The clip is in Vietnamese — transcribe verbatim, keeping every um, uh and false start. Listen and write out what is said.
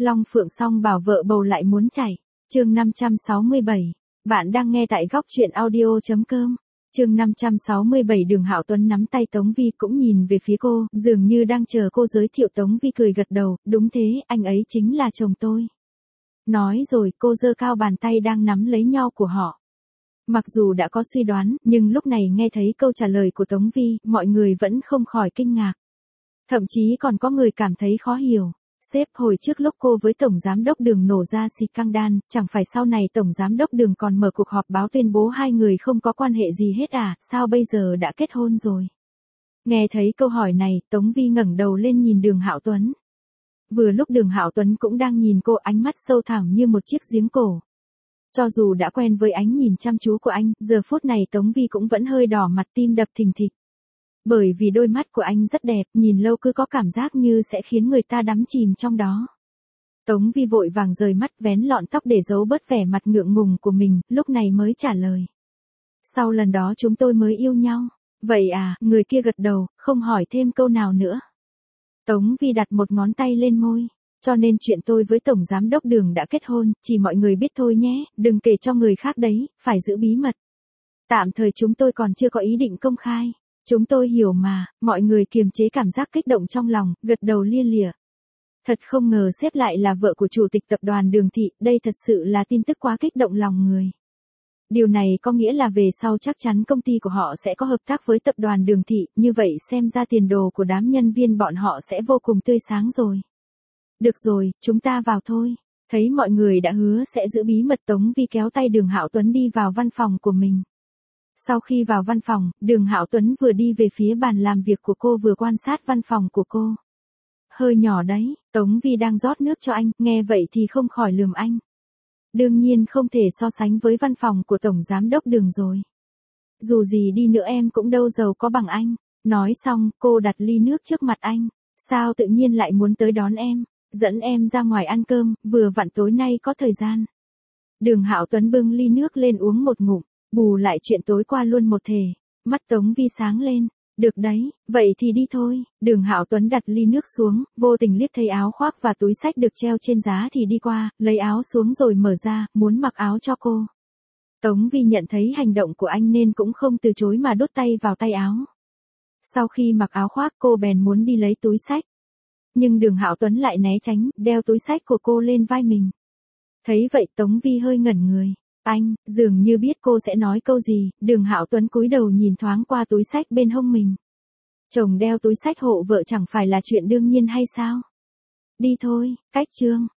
Long Phượng song bảo vợ bầu lại muốn chảy. Chương năm trăm sáu mươi bảy. Bạn đang nghe tại góc truyện audio chấm com. Chương năm trăm sáu mươi bảy. Đường Hạo Tuấn nắm tay Tống Vi cũng nhìn về phía cô, dường như đang chờ cô giới thiệu. Tống Vi cười gật đầu, đúng thế, anh ấy chính là chồng tôi. Nói rồi cô giơ cao bàn tay đang nắm lấy nho của họ. Mặc dù đã có suy đoán, nhưng lúc này nghe thấy câu trả lời của Tống Vi, mọi người vẫn không khỏi kinh ngạc. Thậm chí còn có người cảm thấy khó hiểu. Sếp, hồi trước lúc cô với Tổng Giám đốc Đường nổ ra scandal, chẳng phải sau này Tổng Giám đốc Đường còn mở cuộc họp báo tuyên bố hai người không có quan hệ gì hết à, sao bây giờ đã kết hôn rồi? Nghe thấy câu hỏi này, Tống Vi ngẩng đầu lên nhìn Đường Hạo Tuấn. Vừa lúc Đường Hạo Tuấn cũng đang nhìn cô, ánh mắt sâu thẳm như một chiếc giếng cổ. Cho dù đã quen với ánh nhìn chăm chú của anh, giờ phút này Tống Vi cũng vẫn hơi đỏ mặt, tim đập thình thịch. Bởi vì đôi mắt của anh rất đẹp, nhìn lâu cứ có cảm giác như sẽ khiến người ta đắm chìm trong đó. Tống Vi vội vàng rời mắt, vén lọn tóc để giấu bớt vẻ mặt ngượng ngùng của mình, lúc này mới trả lời. Sau lần đó chúng tôi mới yêu nhau. Vậy à, người kia gật đầu, không hỏi thêm câu nào nữa. Tống Vi đặt một ngón tay lên môi. Cho nên chuyện tôi với Tổng Giám đốc Đường đã kết hôn, chỉ mọi người biết thôi nhé, đừng kể cho người khác đấy, phải giữ bí mật. Tạm thời chúng tôi còn chưa có ý định công khai. Chúng tôi hiểu mà. Mọi người kiềm chế cảm giác kích động trong lòng, gật đầu lia lịa. Thật không ngờ sếp lại là vợ của chủ tịch tập đoàn Đường Thị, đây thật sự là tin tức quá kích động lòng người. Điều này có nghĩa là về sau chắc chắn công ty của họ sẽ có hợp tác với tập đoàn Đường Thị, như vậy xem ra tiền đồ của đám nhân viên bọn họ sẽ vô cùng tươi sáng rồi. Được rồi, chúng ta vào thôi. Thấy mọi người đã hứa sẽ giữ bí mật, Tống Vi kéo tay Đường Hạo Tuấn đi vào văn phòng của mình. Sau khi vào văn phòng, Đường Hạo Tuấn vừa đi về phía bàn làm việc của cô vừa quan sát văn phòng của cô. Hơi nhỏ đấy, Tống Vi đang rót nước cho anh, nghe vậy thì không khỏi lườm anh. Đương nhiên không thể so sánh với văn phòng của Tổng Giám đốc Đường rồi. Dù gì đi nữa em cũng đâu giàu có bằng anh. Nói xong, cô đặt ly nước trước mặt anh. Sao tự nhiên lại muốn tới đón em? Dẫn em ra ngoài ăn cơm, vừa vặn tối nay có thời gian. Đường Hạo Tuấn bưng ly nước lên uống một ngụm, bù lại chuyện tối qua luôn một thể. Mắt Tống Vi sáng lên. Được đấy, vậy thì đi thôi. Đường Hạo Tuấn đặt ly nước xuống, vô tình liếc thấy áo khoác và túi xách được treo trên giá thì đi qua, lấy áo xuống rồi mở ra, muốn mặc áo cho cô. Tống Vi nhận thấy hành động của anh nên cũng không từ chối mà đút tay vào tay áo. Sau khi mặc áo khoác cô bèn muốn đi lấy túi xách. Nhưng Đường Hạo Tuấn lại né tránh, đeo túi xách của cô lên vai mình. Thấy vậy Tống Vi hơi ngẩn người. Anh, dường như biết cô sẽ nói câu gì, Đường Hạo Tuấn cúi đầu nhìn thoáng qua túi xách bên hông mình. Chồng đeo túi xách hộ vợ chẳng phải là chuyện đương nhiên hay sao? Đi thôi, cách chương.